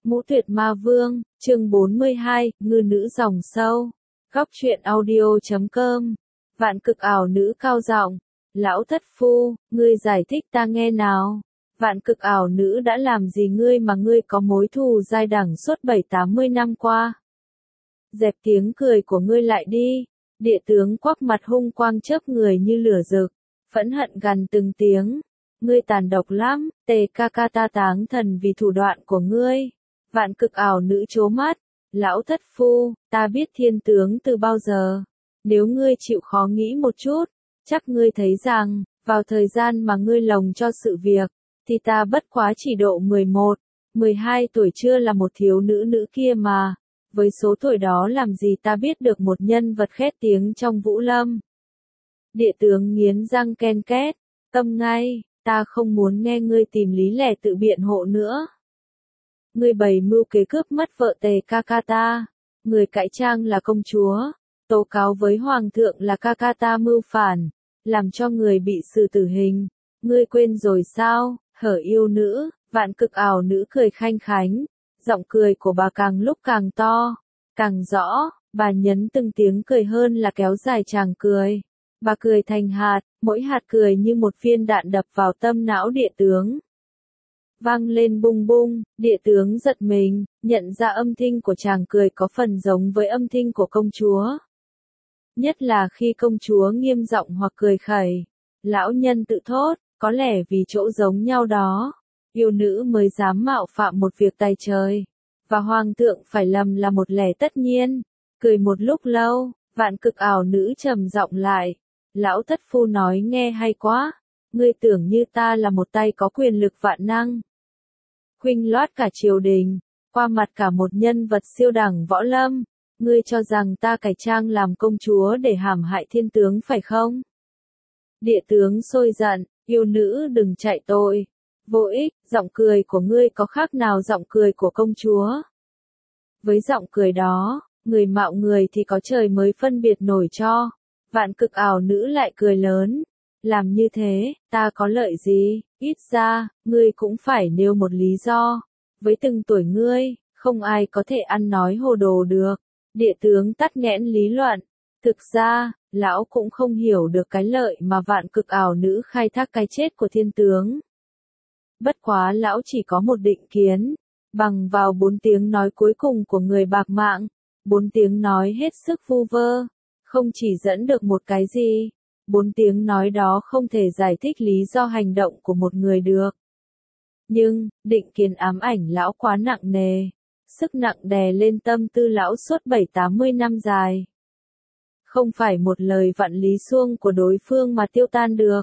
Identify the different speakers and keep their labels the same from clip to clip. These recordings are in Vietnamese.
Speaker 1: Ngũ Tuyệt Ma Vương, chương 42, ngư nữ dòng sâu. Góc truyện audio.com. Vạn Cực Ảo Nữ cao giọng, lão thất phu, ngươi giải thích ta nghe nào. Vạn Cực Ảo Nữ đã làm gì ngươi mà ngươi có mối thù dai dẳng suốt 70-80 năm qua? Dẹp tiếng cười của ngươi lại đi. Địa tướng quắc mặt hung quang chớp người như lửa rực, phẫn hận gằn từng tiếng. Ngươi tàn độc lắm, tề ca ca ta táng thần vì thủ đoạn của ngươi. Vạn Cực Ảo Nữ trố mắt, lão thất phu, ta biết thiên tướng từ bao giờ. Nếu ngươi chịu khó nghĩ một chút, chắc ngươi thấy rằng, vào thời gian mà ngươi lồng cho sự việc, thì ta bất quá chỉ độ 11, 12 tuổi chưa là một thiếu nữ nữ kia mà. Với số tuổi đó làm gì ta biết được một nhân vật khét tiếng trong Vũ Lâm. Địa tướng nghiến răng ken két, câm ngay, ta không muốn nghe ngươi tìm lý lẽ tự biện hộ nữa. Ngươi bày mưu kế cướp mất vợ tề ca ca ta, người cải trang là công chúa, tố cáo với hoàng thượng là ca ca ta mưu phản, làm cho người bị xử tử hình. Ngươi quên rồi sao, hở yêu nữ, Vạn Cực Ảo Nữ cười khanh khánh, giọng cười của bà càng lúc càng to, càng rõ, bà nhấn từng tiếng cười hơn là kéo dài tràng cười. Bà cười thành hạt, mỗi hạt cười như một viên đạn đập vào tâm não địa tướng. Vang lên bung bung, địa tướng giật mình, nhận ra âm thanh của chàng cười có phần giống với âm thanh của công chúa. Nhất là khi công chúa nghiêm giọng hoặc cười khẩy. Lão nhân tự thốt, có lẽ vì chỗ giống nhau đó, yêu nữ mới dám mạo phạm một việc tài trời. Và hoàng thượng phải lầm là một lẽ tất nhiên. Cười một lúc lâu, Vạn Cực Ảo Nữ trầm giọng lại. Lão thất phu nói nghe hay quá. Ngươi tưởng như ta là một tay có quyền lực vạn năng. Khuynh loát cả triều đình, qua mặt cả một nhân vật siêu đẳng võ lâm. Ngươi cho rằng ta cải trang làm công chúa để hãm hại thiên tướng phải không? Địa tướng sôi giận, yêu nữ đừng chạy tội. Vô ích, giọng cười của ngươi có khác nào giọng cười của công chúa? Với giọng cười đó, người mạo người thì có trời mới phân biệt nổi cho. Vạn Cực Ảo Nữ lại cười lớn. Làm như thế, ta có lợi gì? Ít ra, ngươi cũng phải nêu một lý do. Với từng tuổi ngươi, không ai có thể ăn nói hồ đồ được. Địa tướng tắt nghẽn lý luận. Thực ra, lão cũng không hiểu được cái lợi mà Vạn Cực Ảo Nữ khai thác cái chết của thiên tướng. Bất quá lão chỉ có một định kiến. Bằng vào 4 tiếng nói cuối cùng của người bạc mạng. 4 tiếng nói hết sức vu vơ. Không chỉ dẫn được một cái gì. 4 tiếng nói đó không thể giải thích lý do hành động của một người được. Nhưng, định kiến ám ảnh lão quá nặng nề. Sức nặng đè lên tâm tư lão suốt 70-80 năm dài. Không phải một lời vặn lý xuông của đối phương mà tiêu tan được.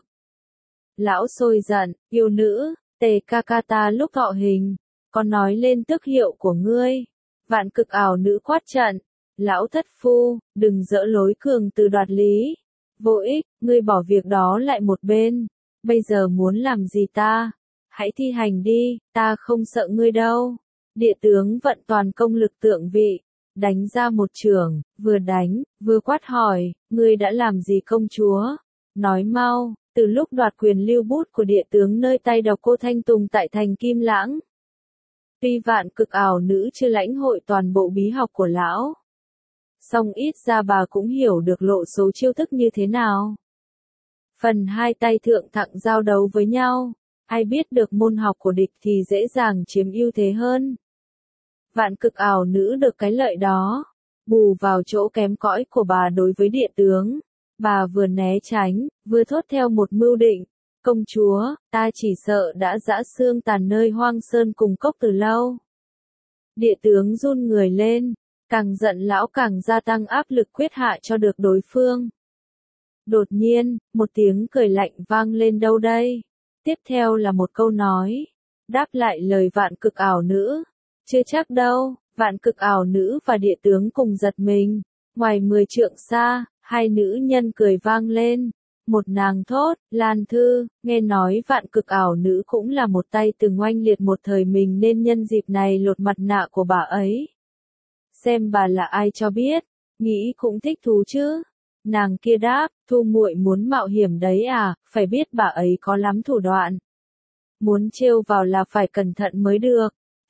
Speaker 1: Lão sôi giận, yêu nữ, tề ca ca ta lúc thọ hình, có nói lên tước hiệu của ngươi. Vạn Cực Ảo Nữ quát trận, lão thất phu, đừng dỡ lối cường từ đoạt lý. Vô ích, ngươi bỏ việc đó lại một bên. Bây giờ muốn làm gì ta? Hãy thi hành đi, ta không sợ ngươi đâu. Địa tướng vận toàn công lực tượng vị, đánh ra một chưởng, vừa đánh, vừa quát hỏi, ngươi đã làm gì công chúa? Nói mau, từ lúc đoạt quyền lưu bút của địa tướng nơi tay độc cô Thanh Tùng tại thành Kim Lãng. Tuy Vạn Cực Ảo Nữ chưa lãnh hội toàn bộ bí học của lão, song ít ra bà cũng hiểu được lộ số chiêu thức như thế nào. Phần hai tay thượng thặng giao đấu với nhau, ai biết được môn học của địch thì dễ dàng chiếm ưu thế hơn. Vạn Cực Ảo Nữ được cái lợi đó, bù vào chỗ kém cỏi của bà đối với địa tướng. Bà vừa né tránh, vừa thốt theo một mưu định. Công chúa, ta chỉ sợ đã giã xương tàn nơi hoang sơn cùng cốc từ lâu. Địa tướng run người lên, càng giận lão càng gia tăng áp lực quyết hạ cho được đối phương. Đột nhiên, một tiếng cười lạnh vang lên đâu đây. Tiếp theo là một câu nói, đáp lại lời Vạn Cực Ảo Nữ. Chưa chắc đâu, Vạn Cực Ảo Nữ và địa tướng cùng giật mình. Ngoài 10 trượng xa, hai nữ nhân cười vang lên. Một nàng thốt, Lan Thư, nghe nói Vạn Cực Ảo Nữ cũng là một tay từng oanh liệt một thời mình nên nhân dịp này lột mặt nạ của bà ấy. Xem bà là ai cho biết, nghĩ cũng thích thú chứ. Nàng kia đáp, Thu muội muốn mạo hiểm đấy à, phải biết bà ấy có lắm thủ đoạn. Muốn trêu vào là phải cẩn thận mới được.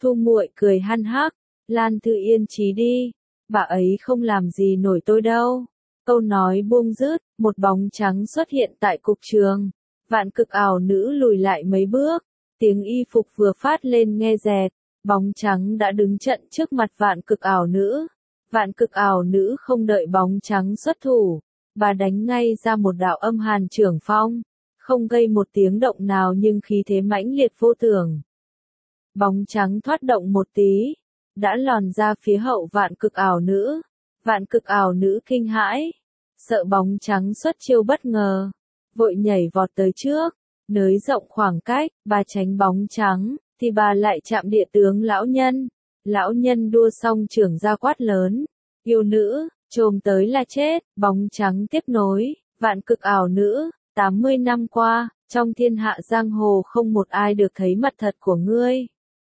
Speaker 1: Thu muội cười hăn hắc, Lan Thư yên trí đi, bà ấy không làm gì nổi tôi đâu. Câu nói buông dứt, một bóng trắng xuất hiện tại cục trường. Vạn Cực Ảo Nữ lùi lại mấy bước, tiếng y phục vừa phát lên nghe rẹt, bóng trắng đã đứng trận trước mặt Vạn Cực Ảo Nữ. Vạn Cực Ảo Nữ không đợi bóng trắng xuất thủ, bà đánh ngay ra một đạo âm hàn trưởng phong, không gây một tiếng động nào nhưng khí thế mãnh liệt vô tưởng. Bóng trắng thoát động một tí, đã lòn ra phía hậu Vạn Cực Ảo Nữ. Vạn Cực Ảo Nữ kinh hãi, sợ bóng trắng xuất chiêu bất ngờ, vội nhảy vọt tới trước, nới rộng khoảng cách, bà tránh bóng trắng, thì bà lại chạm địa tướng lão nhân. Lão nhân đua xong trưởng ra quát lớn, yêu nữ, chồm tới là chết, bóng trắng tiếp nối, Vạn Cực Ảo Nữ, 80 năm qua, trong thiên hạ giang hồ không một ai được thấy mặt thật của ngươi.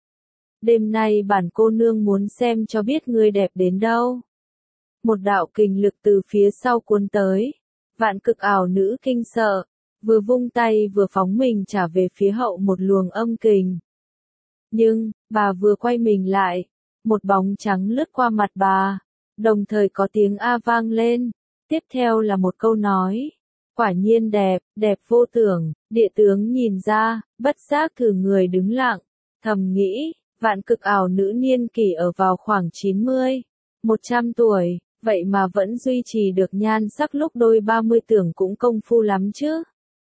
Speaker 1: Đêm nay bản cô nương muốn xem cho biết ngươi đẹp đến đâu. Một đạo kình lực từ phía sau cuốn tới, Vạn Cực Ảo Nữ kinh sợ, vừa vung tay vừa phóng mình trả về phía hậu một luồng âm kình. Nhưng, bà vừa quay mình lại, một bóng trắng lướt qua mặt bà, đồng thời có tiếng A vang lên, tiếp theo là một câu nói. Quả nhiên đẹp, đẹp vô tưởng, địa tướng nhìn ra, bất giác thử người đứng lặng, thầm nghĩ, Vạn Cực Ảo Nữ niên kỷ ở vào khoảng 90, 100 tuổi, vậy mà vẫn duy trì được nhan sắc lúc đôi 30 tưởng cũng công phu lắm chứ.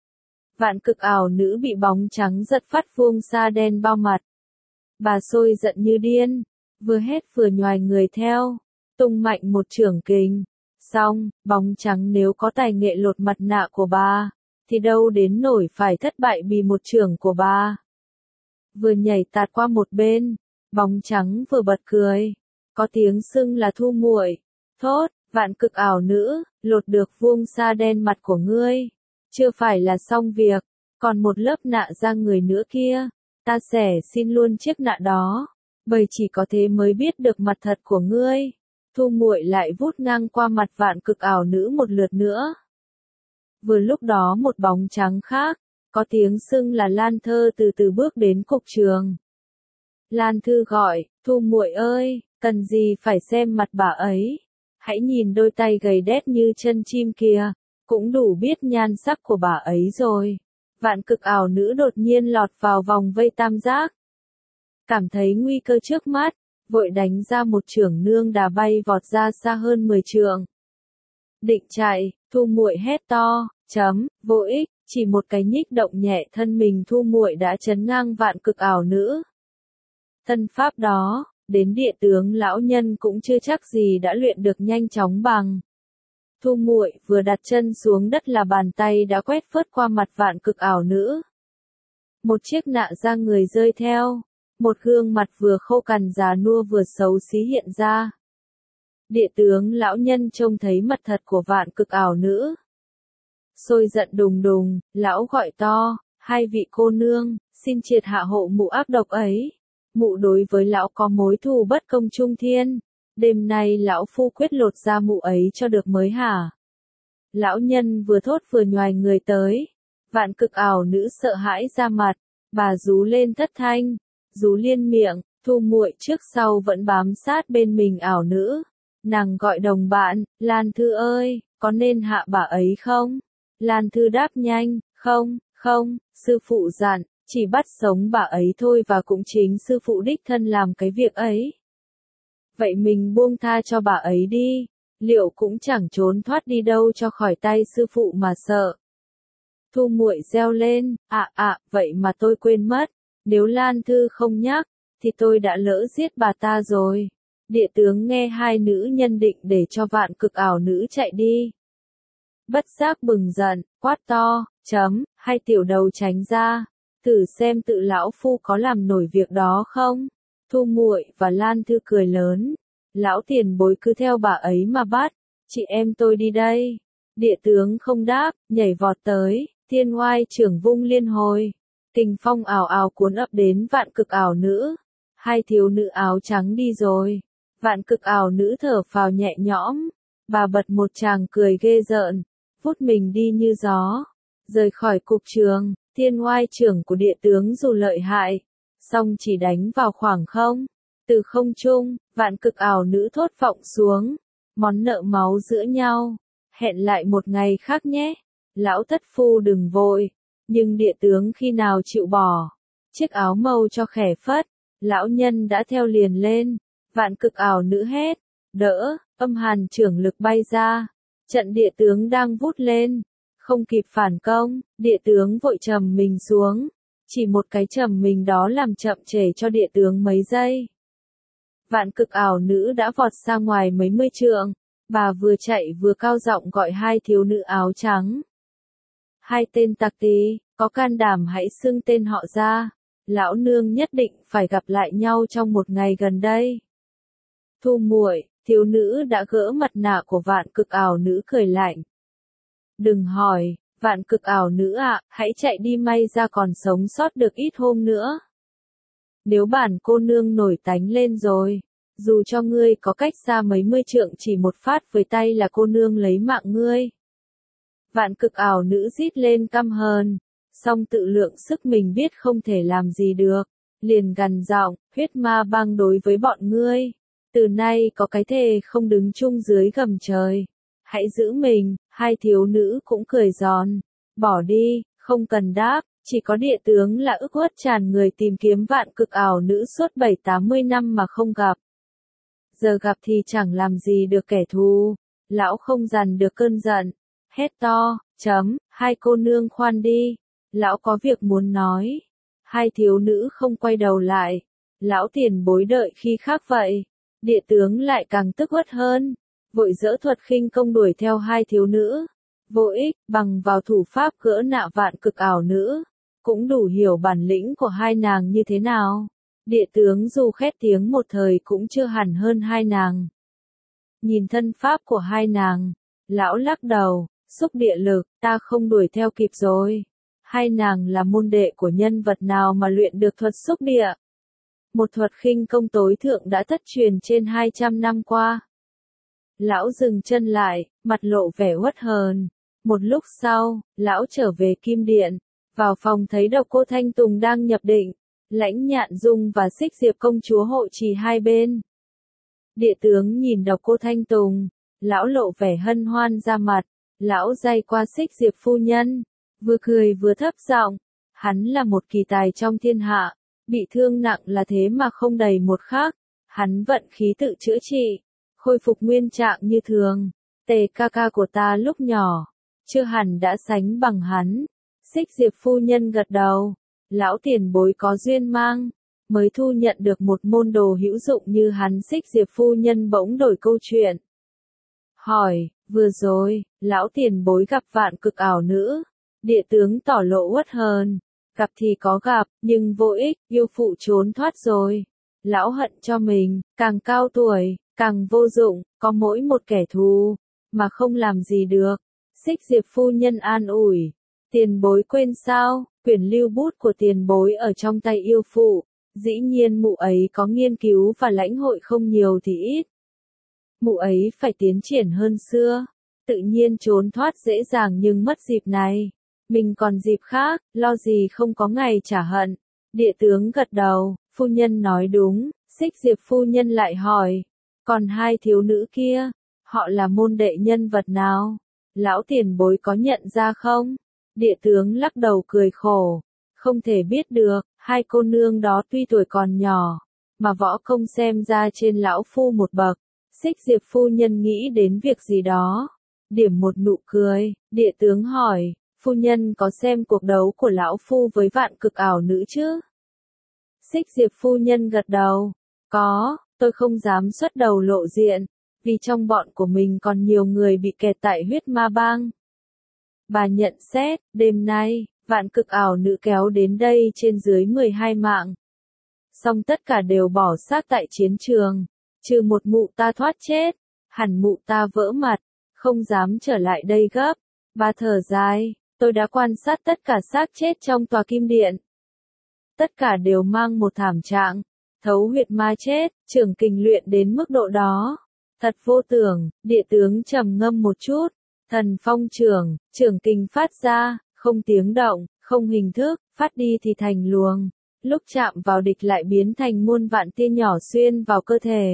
Speaker 1: Vạn Cực Ảo Nữ bị bóng trắng giật phát vuông sa đen bao mặt. Bà sôi giận như điên, vừa hét vừa nhoài người theo, tung mạnh một chưởng kình. Xong, bóng trắng nếu có tài nghệ lột mặt nạ của bà, thì đâu đến nổi phải thất bại vì một chưởng của bà. Vừa nhảy tạt qua một bên, bóng trắng vừa bật cười, có tiếng xưng là Thu muội, thốt, Vạn Cực Ảo Nữ, lột được vuông sa đen mặt của ngươi, chưa phải là xong việc, còn một lớp nạ da người nữa kia, ta sẽ xin luôn chiếc nạ đó, bởi chỉ có thế mới biết được mặt thật của ngươi. Thu muội lại vút ngang qua mặt Vạn Cực Ảo Nữ một lượt nữa. Vừa lúc đó một bóng trắng khác, có tiếng xưng là Lan Thơ từ từ bước đến cục trường. Lan Thư gọi, Thu muội ơi, cần gì phải xem mặt bà ấy, hãy nhìn đôi tay gầy đét như chân chim kìa, cũng đủ biết nhan sắc của bà ấy rồi. Vạn Cực Ảo Nữ đột nhiên lọt vào vòng vây tam giác. Cảm thấy nguy cơ trước mắt, vội đánh ra một chưởng nương đà bay vọt ra xa hơn 10 trượng. Định chạy, Thu muội hét to, vô ích, chỉ một cái nhích động nhẹ thân mình Thu muội đã chấn ngang Vạn Cực Ảo Nữ. Thân pháp đó, đến địa tướng lão nhân cũng chưa chắc gì đã luyện được nhanh chóng bằng. Thu muội vừa đặt chân xuống đất là bàn tay đã quét phớt qua mặt Vạn Cực Ảo Nữ. Một chiếc nạ da người rơi theo, một gương mặt vừa khô cằn già nua vừa xấu xí hiện ra. Địa tướng lão nhân trông thấy mặt thật của Vạn Cực Ảo Nữ. Sôi giận đùng đùng, lão gọi to, hai vị cô nương, xin triệt hạ hộ mụ ác độc ấy. Mụ đối với lão có mối thù bất công trung thiên. Đêm nay lão phu quyết lột da mụ ấy cho được mới hả? Lão nhân vừa thốt vừa nhoài người tới. Vạn Cực Ảo Nữ sợ hãi ra mặt, bà rú lên thất thanh, rú liên miệng, Thu muội trước sau vẫn bám sát bên mình Ảo Nữ. Nàng gọi đồng bạn, Lan Thư ơi, có nên hạ bà ấy không? Lan Thư đáp nhanh, không, sư phụ dặn, chỉ bắt sống bà ấy thôi và cũng chính sư phụ đích thân làm cái việc ấy. Vậy mình buông tha cho bà ấy đi, liệu cũng chẳng trốn thoát đi đâu cho khỏi tay sư phụ mà sợ. Thu muội reo lên, vậy mà tôi quên mất, nếu Lan Thư không nhắc, thì tôi đã lỡ giết bà ta rồi. Địa tướng nghe hai nữ nhân định để cho Vạn Cực Ảo Nữ chạy đi. Bất giác bừng giận, quát to, hai tiểu đầu tránh ra, thử xem tự lão phu có làm nổi việc đó không. Thu muội và Lan Thư cười lớn, lão tiền bối cứ theo bà ấy mà bắt, chị em tôi đi đây. Địa tướng không đáp, nhảy vọt tới, thiên oai trưởng vung liên hồi, kình phong ảo ảo cuốn ập đến Vạn Cực Ảo Nữ. Hai thiếu nữ áo trắng đi rồi. Vạn Cực Ảo Nữ thở phào nhẹ nhõm, bà bật một tràng cười ghê rợn, vút mình đi như gió, rời khỏi cục trường. Thiên oai trưởng của địa tướng dù lợi hại, xong chỉ đánh vào khoảng không. Từ không trung, vạn cực ảo nữ thốt vọng xuống. Món nợ máu giữa nhau. Hẹn lại một ngày khác nhé. Lão thất phu đừng vội. Nhưng địa tướng khi nào chịu bỏ. Chiếc áo màu cho khẻ phất. Lão nhân đã theo liền lên. Vạn cực ảo nữ hét. Đỡ, âm hàn trưởng lực bay ra. Trận địa tướng đang vút lên. Không kịp phản công, địa tướng vội trầm mình xuống. Chỉ một cái trầm mình đó làm chậm trễ cho địa tướng mấy giây. Vạn cực ảo nữ đã vọt ra ngoài mấy mươi trượng. Bà vừa chạy vừa cao giọng gọi hai thiếu nữ áo trắng. Hai tên tặc tí, có can đảm hãy xưng tên họ ra. Lão nương nhất định phải gặp lại nhau trong một ngày gần đây. Thu muội, thiếu nữ đã gỡ mặt nạ của vạn cực ảo nữ cười lạnh. Đừng hỏi, vạn cực ảo nữ ạ, hãy chạy đi, may ra còn sống sót được ít hôm nữa. Nếu bản cô nương nổi tánh lên rồi, dù cho ngươi có cách xa mấy mươi trượng chỉ một phát với tay là cô nương lấy mạng ngươi. Vạn cực ảo nữ rít lên căm hờn, song tự lượng sức mình biết không thể làm gì được, liền gằn giọng, huyết ma bang đối với bọn ngươi. Từ nay có cái thề không đứng chung dưới gầm trời. Hãy giữ mình, hai thiếu nữ cũng cười giòn. Bỏ đi, không cần đáp, chỉ có địa tướng là ức uất tràn người tìm kiếm vạn cực ảo nữ suốt 7-80 năm mà không gặp. Giờ gặp thì chẳng làm gì được kẻ thù. Lão không dằn được cơn giận. Hét to, hai cô nương khoan đi. Lão có việc muốn nói. Hai thiếu nữ không quay đầu lại. Lão tiền bối đợi khi khác vậy. Địa tướng lại càng tức uất hơn. Vội dỡ thuật khinh công đuổi theo hai thiếu nữ. Vô ích, bằng vào thủ pháp gỡ nạ vạn cực ảo nữ. Cũng đủ hiểu bản lĩnh của hai nàng như thế nào. Địa tướng dù khét tiếng một thời cũng chưa hẳn hơn hai nàng. Nhìn thân pháp của hai nàng, lão lắc đầu, xúc địa lực, ta không đuổi theo kịp rồi. Hai nàng là môn đệ của nhân vật nào mà luyện được thuật xúc địa? Một thuật khinh công tối thượng đã thất truyền trên 200 năm qua. Lão dừng chân lại, mặt lộ vẻ uất hờn. Một lúc sau, lão trở về kim điện, vào phòng thấy Độc Cô Thanh Tùng đang nhập định, Lãnh Nhạn Dung và Xích Diệp công chúa hộ trì hai bên. Địa tướng nhìn Độc Cô Thanh Tùng, lão lộ vẻ hân hoan ra mặt, lão day qua Xích Diệp phu nhân, vừa cười vừa thấp giọng, hắn là một kỳ tài trong thiên hạ, bị thương nặng là thế mà không đầy một khắc, hắn vận khí tự chữa trị, khôi phục nguyên trạng như thường. Tề ca ca của ta lúc nhỏ, chưa hẳn đã sánh bằng hắn. Xích Diệp phu nhân gật đầu, lão tiền bối có duyên mang, mới thu nhận được một môn đồ hữu dụng như hắn. Xích Diệp phu nhân bỗng đổi câu chuyện. Hỏi, vừa rồi, lão tiền bối gặp vạn cực ảo nữ. Địa tướng tỏ lộ uất hờn, gặp thì có gặp, nhưng vô ích, yêu phụ trốn thoát rồi. Lão hận cho mình, càng cao tuổi, càng vô dụng, có mỗi một kẻ thù, mà không làm gì được. Xích Diệp phu nhân an ủi, tiền bối quên sao, quyển lưu bút của tiền bối ở trong tay yêu phụ, dĩ nhiên mụ ấy có nghiên cứu và lãnh hội không nhiều thì ít. Mụ ấy phải tiến triển hơn xưa, tự nhiên trốn thoát dễ dàng nhưng mất dịp này. Mình còn dịp khác, lo gì không có ngày trả hận. Địa tướng gật đầu, phu nhân nói đúng. Xích Diệp phu nhân lại hỏi, còn hai thiếu nữ kia, họ là môn đệ nhân vật nào? Lão tiền bối có nhận ra không? Địa tướng lắc đầu cười khổ, không thể biết được, hai cô nương đó tuy tuổi còn nhỏ, mà võ công xem ra trên lão phu một bậc. Xích Diệp phu nhân nghĩ đến việc gì đó, điểm một nụ cười. Địa tướng hỏi, phu nhân có xem cuộc đấu của lão phu với vạn cực ảo nữ chứ? Xích Diệp phu nhân gật đầu, có, tôi không dám xuất đầu lộ diện, vì trong bọn của mình còn nhiều người bị kẹt tại huyết ma bang. Bà nhận xét, đêm nay, vạn cực ảo nữ kéo đến đây trên dưới 12 mạng. Song tất cả đều bỏ xác tại chiến trường, trừ một mụ ta thoát chết, hẳn mụ ta vỡ mặt, không dám trở lại đây gấp. Bà thở dài, tôi đã quan sát tất cả xác chết trong tòa kim điện. Tất cả đều mang một thảm trạng, thấu huyệt ma chết, trưởng kình luyện đến mức độ đó. Thật vô tưởng. Địa tướng trầm ngâm một chút, thần phong trưởng kình phát ra, không tiếng động, không hình thức, phát đi thì thành luồng. lúc chạm vào địch lại biến thành muôn vạn tia nhỏ xuyên vào cơ thể.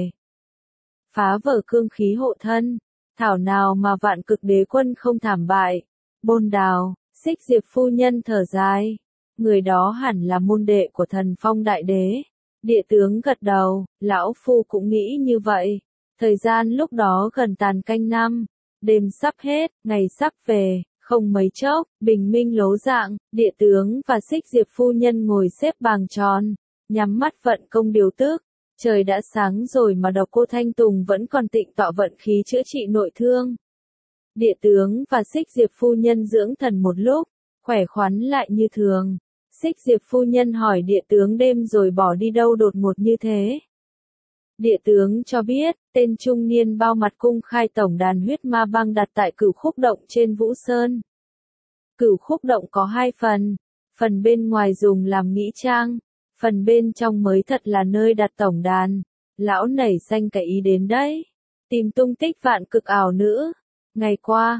Speaker 1: Phá vỡ cương khí hộ thân, thảo nào mà Vạn Cực Đế quân không thảm bại. Bôn Đào, Xích Diệp phu nhân thở dài, người đó hẳn là môn đệ của Thần Phong đại đế. Địa tướng gật đầu, lão phu cũng nghĩ như vậy. Thời gian lúc đó gần tàn canh năm, đêm sắp hết, ngày sắp về, không mấy chốc, bình minh lố dạng, địa tướng và Xích Diệp phu nhân ngồi xếp bằng tròn, nhắm mắt vận công điều tức. Trời đã sáng rồi mà Độc Cô Thanh Tùng vẫn còn tịnh tọa vận khí chữa trị nội thương. Địa tướng và Xích Diệp phu nhân dưỡng thần một lúc, khỏe khoắn lại như thường. Xích Diệp phu nhân hỏi địa tướng đêm rồi bỏ đi đâu đột ngột như thế. Địa tướng cho biết, tên trung niên bao mặt cung khai tổng đàn huyết ma băng đặt tại Cửu Khúc Động trên Vũ Sơn. Cửu Khúc Động có hai phần, phần bên ngoài dùng làm nghĩa trang, phần bên trong mới thật là nơi đặt tổng đàn. Lão nảy xanh cái ý đến đấy, tìm tung tích Vạn Cực ảo nữ. Ngày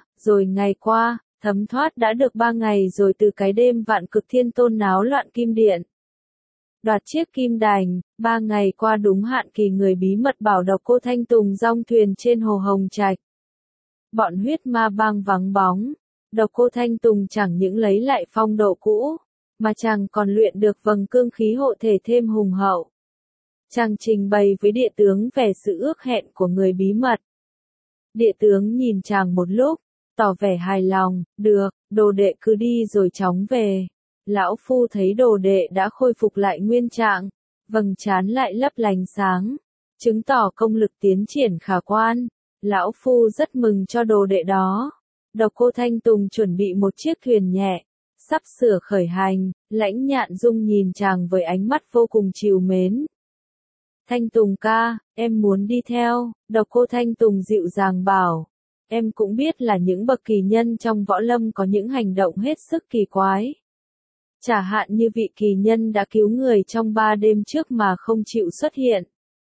Speaker 1: qua, thấm thoát đã được 3 ngày rồi từ cái đêm Vạn Cực Thiên Tôn náo loạn kim điện. Đoạt chiếc kim đành, 3 ngày qua đúng hạn kỳ người bí mật bảo Độc Cô Thanh Tùng dong thuyền trên hồ Hồng Trạch. Bọn huyết ma bang vắng bóng, Độc Cô Thanh Tùng chẳng những lấy lại phong độ cũ, mà chàng còn luyện được vầng cương khí hộ thể thêm hùng hậu. Chàng trình bày với địa tướng về sự ước hẹn của người bí mật. Địa tướng nhìn chàng một lúc, tỏ vẻ hài lòng, được, đồ đệ cứ đi rồi chóng về. Lão phu thấy đồ đệ đã khôi phục lại nguyên trạng, vầng trán lại lấp lánh sáng, chứng tỏ công lực tiến triển khả quan. Lão phu rất mừng cho đồ đệ đó. Độc Cô Thanh Tùng chuẩn bị một chiếc thuyền nhẹ, sắp sửa khởi hành. Lãnh Nhạn Dung nhìn chàng với ánh mắt vô cùng trìu mến. Thanh Tùng ca, em muốn đi theo. Độc Cô Thanh Tùng dịu dàng bảo, em cũng biết là những bậc kỳ nhân trong võ lâm có những hành động hết sức kỳ quái. Chả hạn như vị kỳ nhân đã cứu người trong 3 đêm trước mà không chịu xuất hiện.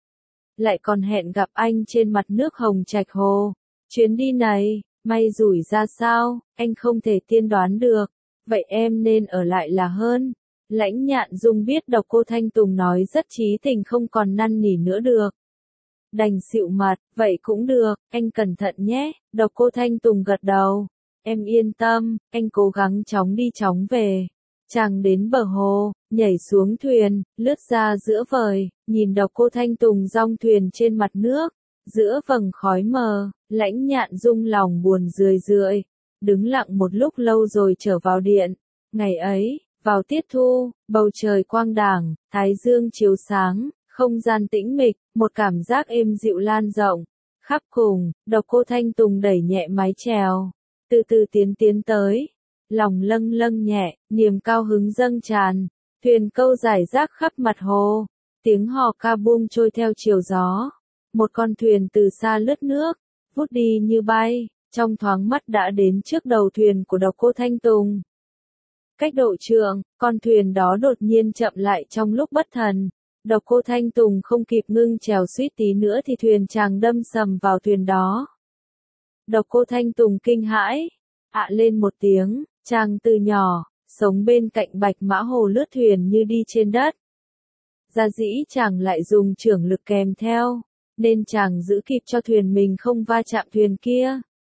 Speaker 1: Lại còn hẹn gặp anh trên mặt nước Hồng Trạch Hồ. Chuyến đi này, may rủi ra sao, anh không thể tiên đoán được. Vậy em nên ở lại là hơn. Lãnh Nhạn Dung biết Độc Cô Thanh Tùng nói rất chí tình không còn năn nỉ nữa được. Đành xịu mặt, vậy cũng được, anh cẩn thận nhé. Độc Cô Thanh Tùng gật đầu. Em yên tâm, anh cố gắng chóng đi chóng về. Chàng đến bờ hồ, nhảy xuống thuyền, lướt ra giữa vời, nhìn Độc Cô Thanh Tùng dong thuyền trên mặt nước. Giữa vầng khói mờ, Lãnh Nhạn Dung lòng buồn rười rượi, đứng lặng một lúc lâu rồi trở vào điện. Ngày ấy, vào tiết thu, bầu trời quang đảng, thái dương chiếu sáng, không gian tĩnh mịch, một cảm giác êm dịu lan rộng. Khắp cùng, Độc Cô Thanh Tùng đẩy nhẹ mái chèo, từ từ tiến tới. Lòng lâng lâng nhẹ, niềm cao hứng dâng tràn, thuyền câu rải rác khắp mặt hồ, tiếng hò ca buông trôi theo chiều gió. Một con thuyền từ xa lướt nước, vút đi như bay, trong thoáng mắt đã đến trước đầu thuyền của Độc Cô Thanh Tùng. Cách độ trượng, con thuyền đó đột nhiên chậm lại trong lúc bất thần. Độc Cô Thanh Tùng không kịp ngưng chèo suýt tí nữa thì thuyền chàng đâm sầm vào thuyền đó. Độc Cô Thanh Tùng kinh hãi, ạ lên một tiếng, chàng từ nhỏ, sống bên cạnh Bạch Mã Hồ lướt thuyền như đi trên đất. Gia dĩ chàng lại dùng chưởng lực kèm theo, nên chàng giữ kịp cho thuyền mình không va chạm thuyền kia.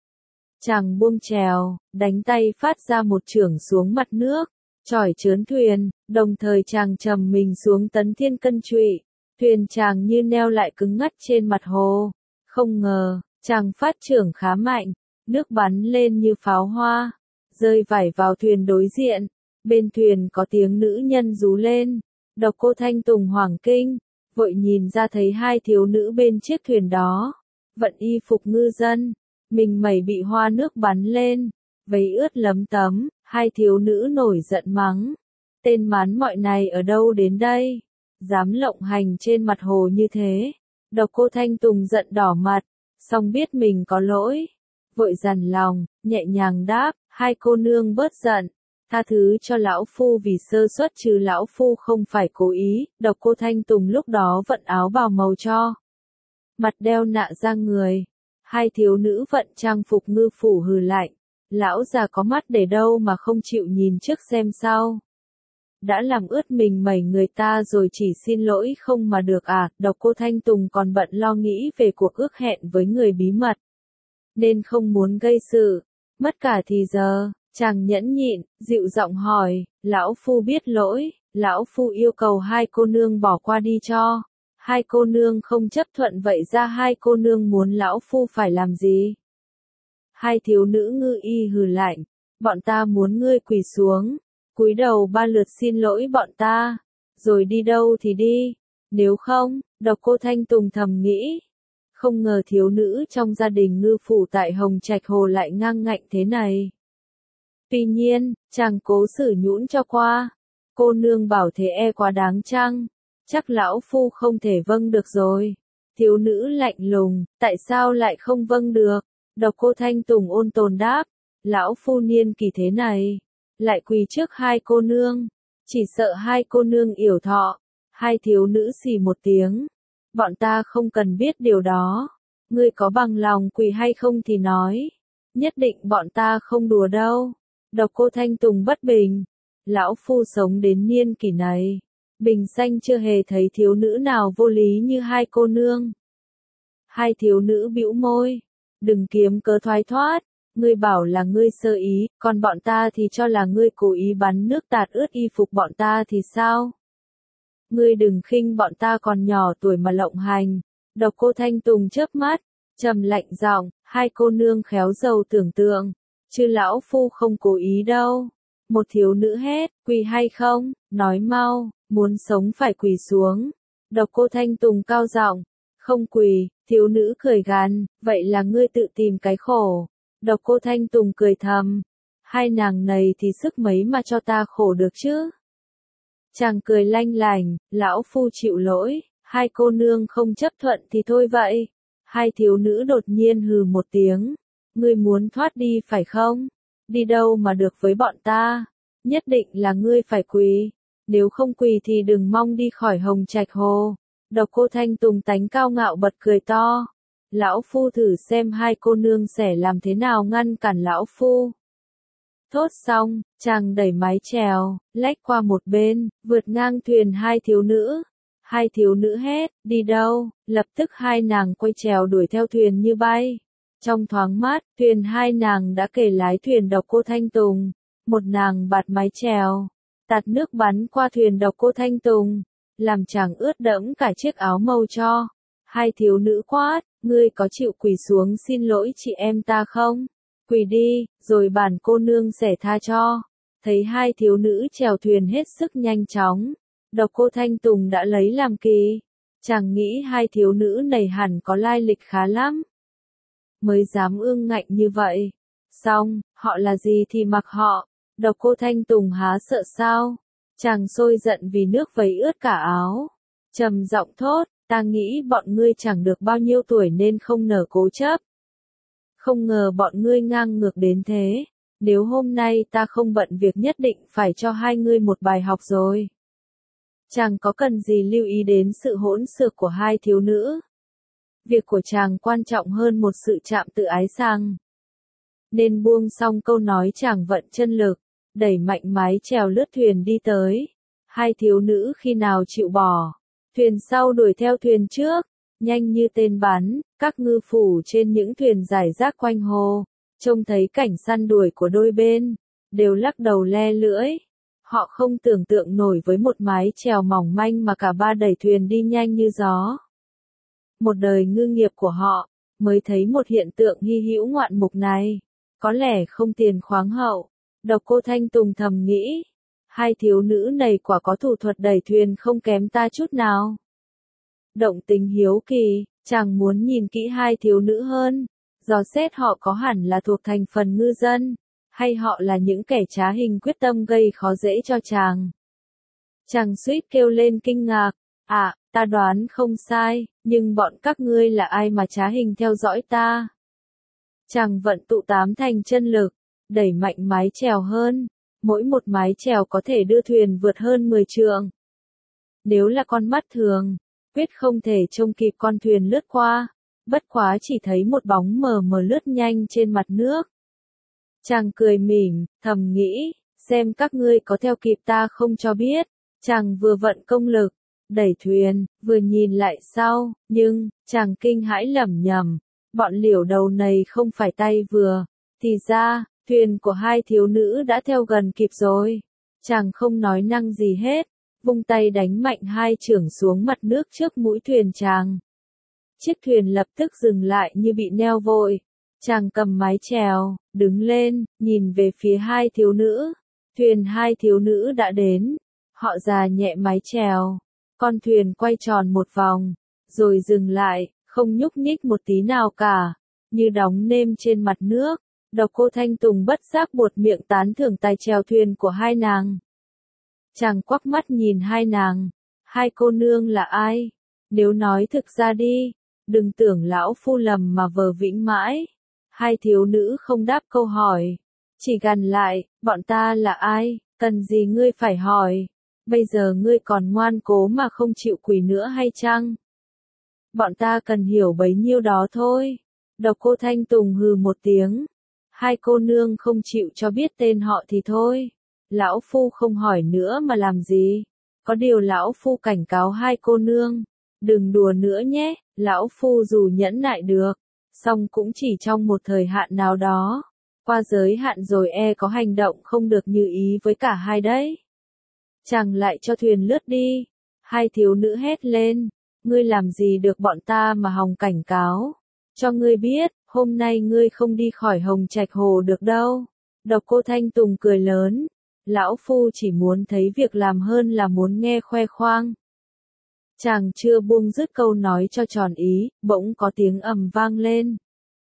Speaker 1: Chàng buông chèo, đánh tay phát ra một chưởng xuống mặt nước, chỏi trớn thuyền, đồng thời chàng trầm mình xuống tấn thiên cân trụy. Thuyền chàng như neo lại cứng ngắt trên mặt hồ. Không ngờ, chàng phát chưởng khá mạnh, nước bắn lên như pháo hoa, rơi vải vào thuyền đối diện. Bên thuyền có tiếng nữ nhân rú lên. Độc Cô Thanh Tùng hoảng kinh, vội nhìn ra thấy 2 thiếu nữ bên chiếc thuyền đó, vận y phục ngư dân, mình mẩy bị hoa nước bắn lên, vấy ướt lấm tấm. 2 thiếu nữ nổi giận mắng, tên mán mọi này ở đâu đến đây, dám lộng hành trên mặt hồ như thế. Độc Cô Thanh Tùng giận đỏ mặt, song biết mình có lỗi, vội dằn lòng, nhẹ nhàng đáp, 2 cô nương bớt giận, tha thứ cho lão phu vì sơ suất chứ lão phu không phải cố ý. Độc Cô Thanh Tùng lúc đó vận áo bào màu cho, mặt đeo nạ ra người. 2 thiếu nữ vận trang phục ngư phủ hừ lạnh, lão già có mắt để đâu mà không chịu nhìn trước xem sau. đã làm ướt mình mẩy người ta rồi chỉ xin lỗi không mà được à, Độc Cô Thanh Tùng còn bận lo nghĩ về cuộc ước hẹn với người bí mật. Nên không muốn gây sự, mất cả thì giờ, chàng nhẫn nhịn, dịu giọng hỏi, lão phu biết lỗi, lão phu yêu cầu hai cô nương bỏ qua đi cho. Hai cô nương không chấp thuận vậy ra hai cô nương muốn lão phu phải làm gì? Hai thiếu nữ ngư y hừ lạnh, bọn ta muốn ngươi quỳ xuống, cúi đầu 3 lượt xin lỗi bọn ta, rồi đi đâu thì đi, nếu không, Độc Cô Thanh Tùng thầm nghĩ. Không ngờ thiếu nữ trong gia đình ngư phủ tại Hồng Trạch Hồ lại ngang ngạnh thế này. Tuy nhiên, chàng cố xử nhũn cho qua. Cô nương bảo thế e quá đáng chăng? Chắc lão phu không thể vâng được rồi. Thiếu nữ lạnh lùng, tại sao lại không vâng được? Độc Cô Thanh Tùng ôn tồn đáp, lão phu niên kỳ thế này, lại quỳ trước hai cô nương, chỉ sợ hai cô nương yểu thọ. Hai thiếu nữ xì một tiếng, bọn ta không cần biết điều đó, ngươi có bằng lòng quỳ hay không thì nói, nhất định bọn ta không đùa đâu. Độc Cô Thanh Tùng bất bình, lão phu sống đến niên kỷ này, bình sanh chưa hề thấy thiếu nữ nào vô lý như hai cô nương. Hai thiếu nữ bĩu môi, đừng kiếm cớ thoái thoát, ngươi bảo là ngươi sơ ý, còn bọn ta thì cho là ngươi cố ý bắn nước tạt ướt y phục bọn ta thì sao? Ngươi đừng khinh bọn ta còn nhỏ tuổi mà lộng hành. Độc Cô Thanh Tùng chớp mắt, trầm lạnh giọng, hai cô nương khéo giàu tưởng tượng, chứ lão phu không cố ý đâu. Một thiếu nữ hét, quỳ hay không, nói mau, muốn sống phải quỳ xuống. Độc Cô Thanh Tùng cao giọng, không quỳ. Thiếu nữ cười gằn, vậy là ngươi tự tìm cái khổ. Độc Cô Thanh Tùng cười thầm, hai nàng này thì sức mấy mà cho ta khổ được chứ. Chàng cười lanh lành, lão phu chịu lỗi, hai cô nương không chấp thuận thì thôi vậy. Hai thiếu nữ đột nhiên hừ một tiếng, ngươi muốn thoát đi phải không? Đi đâu mà được với bọn ta? Nhất định là ngươi phải quỳ, nếu không quỳ thì đừng mong đi khỏi Hồng Trạch Hồ. Độc Cô Thanh Tùng tánh cao ngạo bật cười to. Lão phu thử xem hai cô nương sẽ làm thế nào ngăn cản lão phu. Thốt xong, chàng đẩy mái chèo, lách qua một bên, vượt ngang thuyền hai thiếu nữ. Hai thiếu nữ hét, đi đâu? Lập tức hai nàng quay chèo đuổi theo thuyền như bay. Trong thoáng mát, thuyền hai nàng đã kề lái thuyền Độc Cô Thanh Tùng. Một nàng bạt mái chèo, tạt nước bắn qua thuyền Độc Cô Thanh Tùng, làm chàng ướt đẫm cả chiếc áo màu cho. Hai thiếu nữ quát, ngươi có chịu quỳ xuống xin lỗi chị em ta không? Quỳ đi, rồi bản cô nương sẽ tha cho. Thấy hai thiếu nữ chèo thuyền hết sức nhanh chóng, Độc Cô Thanh Tùng đã lấy làm kỳ. Chàng nghĩ hai thiếu nữ này hẳn có lai lịch khá lắm, mới dám ương ngạnh như vậy. Xong, họ là gì thì mặc họ. Độc Cô Thanh Tùng há sợ sao? Chàng sôi giận vì nước vấy ướt cả áo. Trầm giọng thốt, ta nghĩ bọn ngươi chẳng được bao nhiêu tuổi nên không nỡ cố chấp. Không ngờ bọn ngươi ngang ngược đến thế. Nếu hôm nay ta không bận việc nhất định phải cho hai ngươi một bài học rồi. Chàng có cần gì lưu ý đến sự hỗn xược của hai thiếu nữ. Việc của chàng quan trọng hơn một sự chạm tự ái sang. Nên buông xong câu nói chàng vận chân lực, đẩy mạnh mái chèo lướt thuyền đi tới. Hai thiếu nữ khi nào chịu bỏ, thuyền sau đuổi theo thuyền trước, nhanh như tên bắn. Các ngư phủ trên những thuyền rải rác quanh hồ, trông thấy cảnh săn đuổi của đôi bên, đều lắc đầu le lưỡi. Họ không tưởng tượng nổi với một mái chèo mỏng manh mà cả ba đẩy thuyền đi nhanh như gió. Một đời ngư nghiệp của họ, mới thấy một hiện tượng hy hữu ngoạn mục này. Có lẽ không tiền khoáng hậu. Độc Cô Thanh Tùng thầm nghĩ, hai thiếu nữ này quả có thủ thuật đẩy thuyền không kém ta chút nào. Động tình hiếu kỳ, chàng muốn nhìn kỹ hai thiếu nữ hơn, dò xét họ có hẳn là thuộc thành phần ngư dân, hay họ là những kẻ trá hình quyết tâm gây khó dễ cho chàng. Chàng suýt kêu lên kinh ngạc, ta đoán không sai, nhưng bọn các ngươi là ai mà trá hình theo dõi ta? Chàng vận tụ 8 thành chân lực, đẩy mạnh mái chèo hơn, mỗi một mái chèo có thể đưa thuyền vượt hơn 10 trượng. Nếu là con mắt thường, quyết không thể trông kịp con thuyền lướt qua, bất quá chỉ thấy một bóng mờ mờ lướt nhanh trên mặt nước. Chàng cười mỉm, thầm nghĩ, xem các ngươi có theo kịp ta không cho biết. Chàng vừa vận công lực, đẩy thuyền, vừa nhìn lại sau, nhưng, chàng kinh hãi lẩm nhẩm, bọn liễu đầu này không phải tay vừa. Thì ra, thuyền của hai thiếu nữ đã theo gần kịp rồi. Chàng không nói năng gì hết, vung tay đánh mạnh hai chưởng xuống mặt nước trước mũi thuyền chàng. Chiếc thuyền lập tức dừng lại như bị neo vội. Chàng cầm mái chèo, đứng lên, nhìn về phía hai thiếu nữ. Thuyền hai thiếu nữ đã đến. Họ già nhẹ mái chèo. Con thuyền quay tròn một vòng, rồi dừng lại, không nhúc nhích một tí nào cả, như đóng nêm trên mặt nước. Độc Cô Thanh Tùng bất giác buột miệng tán thưởng tài chèo thuyền của hai nàng. Chàng quắc mắt nhìn hai nàng. Hai cô nương là ai? Nếu nói thực ra đi, đừng tưởng lão phu lầm mà vờ vĩnh mãi. Hai thiếu nữ không đáp câu hỏi, chỉ gằn lại, bọn ta là ai, cần gì ngươi phải hỏi, bây giờ ngươi còn ngoan cố mà không chịu quỳ nữa hay chăng? Bọn ta cần hiểu bấy nhiêu đó thôi. Độc Cô Thanh Tùng hừ một tiếng. Hai cô nương không chịu cho biết tên họ thì thôi. Lão phu không hỏi nữa mà làm gì. Có điều lão phu cảnh cáo hai cô nương, đừng đùa nữa nhé. Lão phu dù nhẫn nại được, song cũng chỉ trong một thời hạn nào đó. Qua giới hạn rồi có hành động không được như ý với cả hai đấy. Chàng lại cho thuyền lướt đi. Hai thiếu nữ hét lên, ngươi làm gì được bọn ta mà hòng cảnh cáo. Cho ngươi biết, hôm nay ngươi không đi khỏi Hồng Trạch Hồ được đâu. Độc Cô Thanh Tùng cười lớn, lão phu chỉ muốn thấy việc làm hơn là muốn nghe khoe khoang. Chàng chưa buông dứt câu nói cho tròn ý, bỗng có tiếng ầm vang lên.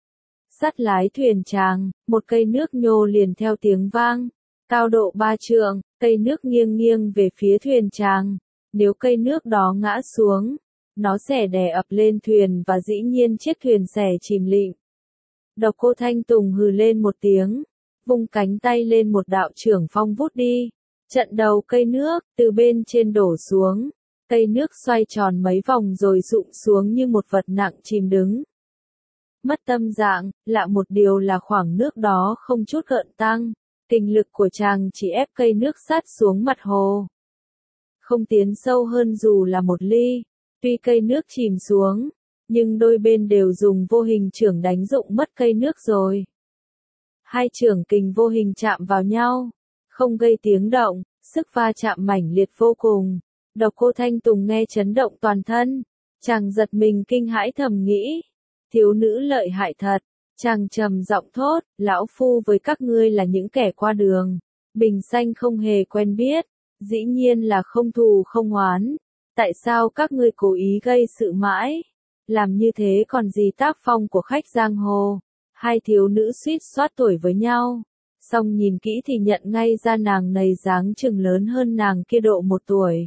Speaker 1: Sát lái thuyền chàng, một cây nước nhô liền theo tiếng vang, cao độ 3 trượng, cây nước nghiêng nghiêng về phía thuyền chàng. Nếu cây nước đó ngã xuống, nó sẽ đè ập lên thuyền và dĩ nhiên chiếc thuyền sẽ chìm lịm. Độc Cô Thanh Tùng hừ lên một tiếng, vung cánh tay lên một đạo chưởng phong vút đi. Trận đầu cây nước, từ bên trên đổ xuống, cây nước xoay tròn mấy vòng rồi rụng xuống như một vật nặng chìm đứng. Mất tâm dạng, lạ một điều là khoảng nước đó không chút gợn tăng, kình lực của chàng chỉ ép cây nước sát xuống mặt hồ. Không tiến sâu hơn dù là một ly, tuy cây nước chìm xuống, nhưng đôi bên đều dùng vô hình chưởng đánh rụng mất cây nước rồi. Hai chưởng kình vô hình chạm vào nhau, không gây tiếng động, sức va chạm mãnh liệt vô cùng. Độc Cô Thanh Tùng nghe chấn động toàn thân, chàng giật mình kinh hãi thầm nghĩ, thiếu nữ lợi hại thật. Chàng trầm giọng thốt, lão phu với các ngươi là những kẻ qua đường, bình sanh không hề quen biết, dĩ nhiên là không thù không oán. Tại sao các ngươi cố ý gây sự mãi? Làm như thế còn gì tác phong của khách giang hồ? Hai thiếu nữ suýt soát tuổi với nhau, song nhìn kỹ thì nhận ngay ra nàng này dáng chừng lớn hơn nàng kia độ 1 tuổi.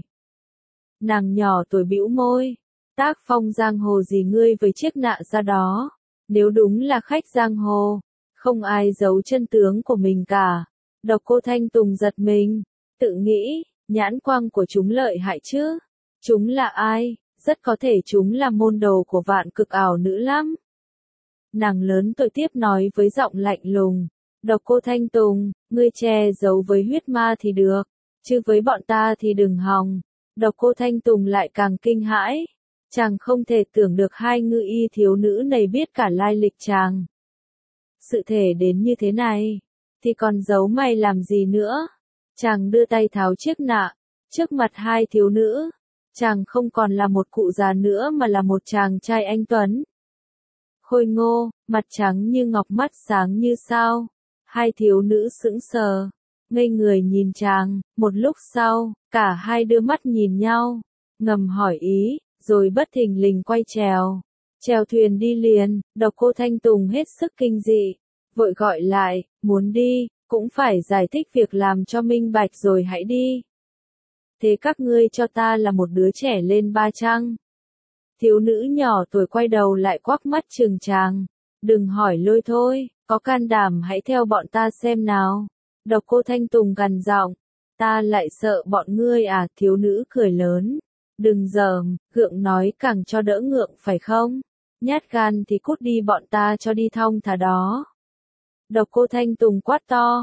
Speaker 1: Nàng nhỏ tuổi bĩu môi, tác phong giang hồ gì ngươi với chiếc nạ ra đó? Nếu đúng là khách giang hồ, không ai giấu chân tướng của mình cả. Độc Cô Thanh Tùng giật mình, tự nghĩ, nhãn quang của chúng lợi hại chứ? Chúng là ai? Rất có thể chúng là môn đồ của Vạn Cực Ảo Nữ lắm. Nàng lớn tuổi tiếp nói với giọng lạnh lùng, Độc Cô Thanh Tùng, ngươi che giấu với huyết ma thì được, chứ với bọn ta thì đừng hòng. Độc Cô Thanh Tùng lại càng kinh hãi. Chàng không thể tưởng được hai ngư y thiếu nữ này biết cả lai lịch chàng. Sự thể đến như thế này, thì còn giấu mày làm gì nữa? Chàng đưa tay tháo chiếc nạ, trước mặt hai thiếu nữ. Chàng không còn là một cụ già nữa mà là một chàng trai anh tuấn. Khôi ngô, mặt trắng như ngọc, mắt sáng như sao. Hai thiếu nữ sững sờ, ngây người nhìn chàng. Một lúc sau, cả hai đưa mắt nhìn nhau, ngầm hỏi ý, rồi bất thình lình quay chèo thuyền đi liền. Độc Cô Thanh Tùng hết sức kinh dị, vội gọi lại, muốn đi, cũng phải giải thích việc làm cho minh bạch rồi hãy đi. Thế các ngươi cho ta là một đứa trẻ lên 3 chăng? Thiếu nữ nhỏ tuổi quay đầu lại quắc mắt trừng chàng, đừng hỏi lôi thôi, có can đảm hãy theo bọn ta xem nào. Độc Cô Thanh Tùng gằn giọng, ta lại sợ bọn ngươi à? Thiếu nữ cười lớn, đừng giỡn, gượng nói càng cho đỡ ngượng phải không? Nhát gan thì cút đi, bọn ta cho đi thong thả đó. Độc Cô Thanh Tùng quát to,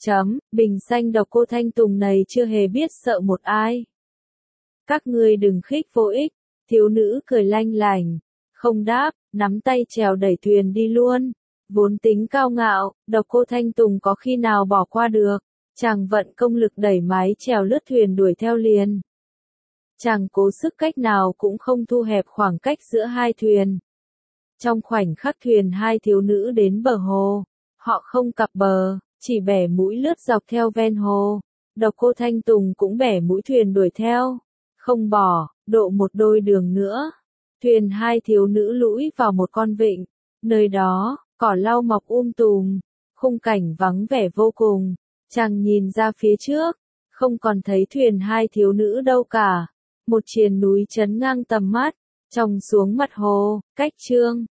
Speaker 1: Bình xanh độc cô Thanh Tùng này chưa hề biết sợ một ai. Các ngươi đừng khích vô ích, thiếu nữ cười lanh lảnh, không đáp, nắm tay chèo đẩy thuyền đi luôn. Vốn tính cao ngạo, độc cô Thanh Tùng có khi nào bỏ qua được, chàng vận công lực đẩy mái chèo lướt thuyền đuổi theo liền. Chàng cố sức cách nào cũng không thu hẹp khoảng cách giữa hai thuyền. Trong khoảnh khắc thuyền hai thiếu nữ đến bờ hồ, họ không cặp bờ, chỉ bẻ mũi lướt dọc theo ven hồ. Độc cô Thanh Tùng cũng bẻ mũi thuyền đuổi theo, không bỏ, độ một đôi đường nữa. Thuyền hai thiếu nữ lũi vào một con vịnh, nơi đó, cỏ lau mọc tùm, khung cảnh vắng vẻ vô cùng. Chàng nhìn ra phía trước, không còn thấy thuyền hai thiếu nữ đâu cả. Một triền núi chắn ngang tầm mắt, trông xuống mặt hồ, cách chương